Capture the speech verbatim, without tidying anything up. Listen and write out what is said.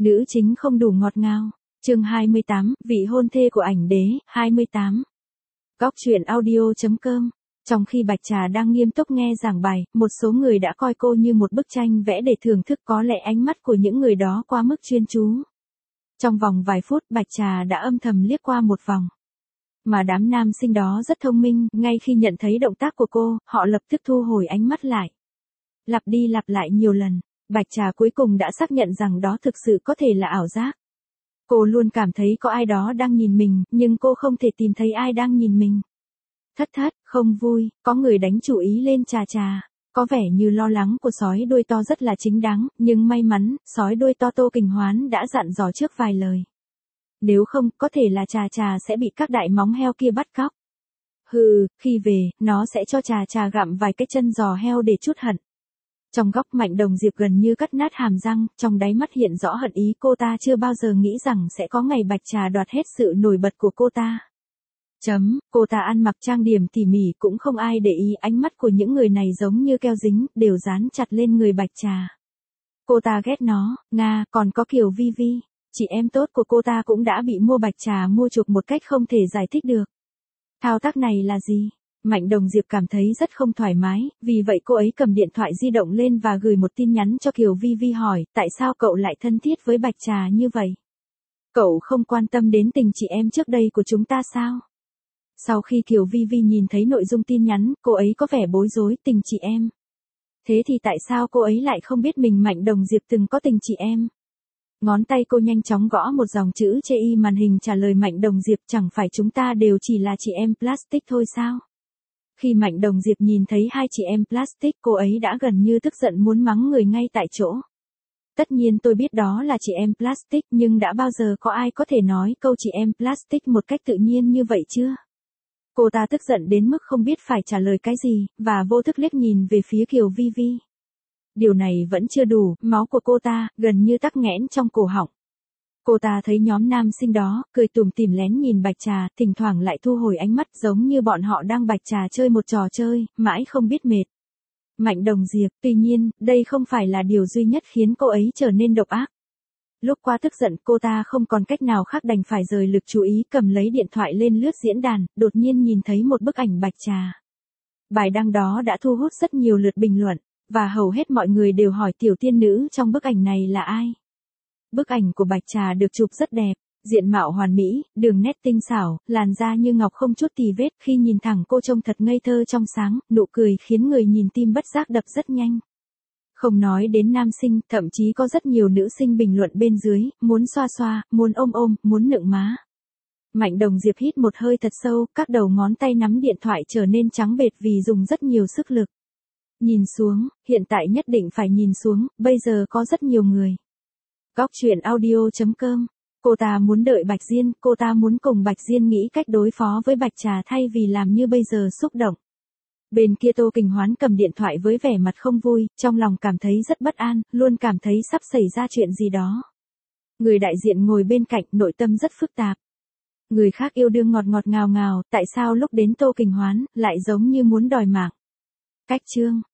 Nữ chính không đủ ngọt ngào. Chương hai mươi tám, vị hôn thê của ảnh đế, hai mươi tám. Góc truyện audio chấm com. Trong khi Bạch Trà đang nghiêm túc nghe giảng bài, một số người đã coi cô như một bức tranh vẽ để thưởng thức, có lẽ ánh mắt của những người đó quá mức chuyên chú. Trong vòng vài phút, Bạch Trà đã âm thầm liếc qua một vòng. Mà đám nam sinh đó rất thông minh, ngay khi nhận thấy động tác của cô, họ lập tức thu hồi ánh mắt lại. Lặp đi lặp lại nhiều lần, Bạch Trà cuối cùng đã xác nhận rằng đó thực sự có thể là ảo giác. Cô luôn cảm thấy có ai đó đang nhìn mình, nhưng cô không thể tìm thấy ai đang nhìn mình. Thất thất, không vui, có người đánh chủ ý lên Trà Trà. Có vẻ như lo lắng của sói đuôi to rất là chính đáng, nhưng may mắn, sói đuôi to Tô Kình Hoán đã dặn dò trước vài lời. Nếu không, có thể là Trà Trà sẽ bị các đại móng heo kia bắt cóc. Hừ, khi về, nó sẽ cho Trà Trà gặm vài cái chân giò heo để trút hận. Trong góc Mạnh Đồng Diệp gần như cắt nát hàm răng, trong đáy mắt hiện rõ hận ý, cô ta chưa bao giờ nghĩ rằng sẽ có ngày Bạch Trà đoạt hết sự nổi bật của cô ta. Chấm, cô ta ăn mặc trang điểm tỉ mỉ, cũng không ai để ý, ánh mắt của những người này giống như keo dính, đều dán chặt lên người Bạch Trà. Cô ta ghét nó, Nga, còn có Kiều Vi Vi, chị em tốt của cô ta cũng đã bị mua Bạch Trà mua chuộc một cách không thể giải thích được. Thao tác này là gì? Mạnh Đồng Diệp cảm thấy rất không thoải mái, vì vậy cô ấy cầm điện thoại di động lên và gửi một tin nhắn cho Kiều Vi Vi hỏi, tại sao cậu lại thân thiết với Bạch Trà như vậy? Cậu không quan tâm đến tình chị em trước đây của chúng ta sao? Sau khi Kiều Vi Vi nhìn thấy nội dung tin nhắn, cô ấy có vẻ bối rối, tình chị em. Thế thì tại sao cô ấy lại không biết mình Mạnh Đồng Diệp từng có tình chị em? Ngón tay cô nhanh chóng gõ một dòng chữ chê y màn hình trả lời Mạnh Đồng Diệp, chẳng phải chúng ta đều chỉ là chị em plastic thôi sao? Khi Mạnh Đồng Diệp nhìn thấy hai chị em plastic, cô ấy đã gần như tức giận muốn mắng người ngay tại chỗ. Tất nhiên tôi biết đó là chị em plastic, nhưng đã bao giờ có ai có thể nói câu chị em plastic một cách tự nhiên như vậy chưa? Cô ta tức giận đến mức không biết phải trả lời cái gì, và vô thức liếc nhìn về phía Kiều Vi Vi. Điều này vẫn chưa đủ, máu của cô ta gần như tắc nghẽn trong cổ họng. Cô ta thấy nhóm nam sinh đó, cười tủm tỉm lén nhìn Bạch Trà, thỉnh thoảng lại thu hồi ánh mắt giống như bọn họ đang Bạch Trà chơi một trò chơi, mãi không biết mệt. Mạnh Đồng Diệp, tuy nhiên, đây không phải là điều duy nhất khiến cô ấy trở nên độc ác. Lúc quá tức giận, cô ta không còn cách nào khác đành phải rời lực chú ý, cầm lấy điện thoại lên lướt diễn đàn, đột nhiên nhìn thấy một bức ảnh Bạch Trà. Bài đăng đó đã thu hút rất nhiều lượt bình luận, và hầu hết mọi người đều hỏi tiểu tiên nữ trong bức ảnh này là ai. Bức ảnh của Bạch Trà được chụp rất đẹp, diện mạo hoàn mỹ, đường nét tinh xảo, làn da như ngọc không chút tì vết, khi nhìn thẳng cô trông thật ngây thơ trong sáng, nụ cười khiến người nhìn tim bất giác đập rất nhanh. Không nói đến nam sinh, thậm chí có rất nhiều nữ sinh bình luận bên dưới, muốn xoa xoa, muốn ôm ôm, muốn nựng má. Mạnh Đồng Diệp hít một hơi thật sâu, các đầu ngón tay nắm điện thoại trở nên trắng bệch vì dùng rất nhiều sức lực. Nhìn xuống, hiện tại nhất định phải nhìn xuống, bây giờ có rất nhiều người. Góc truyện audio chấm com. Cô ta muốn đợi Bạch Diên, cô ta muốn cùng Bạch Diên nghĩ cách đối phó với Bạch Trà thay vì làm như bây giờ xúc động. Bên kia Tô Kình Hoán cầm điện thoại với vẻ mặt không vui, trong lòng cảm thấy rất bất an, luôn cảm thấy sắp xảy ra chuyện gì đó. Người đại diện ngồi bên cạnh, nội tâm rất phức tạp. Người khác yêu đương ngọt ngọt ngào ngào, tại sao lúc đến Tô Kình Hoán, lại giống như muốn đòi mạng. Cách chương.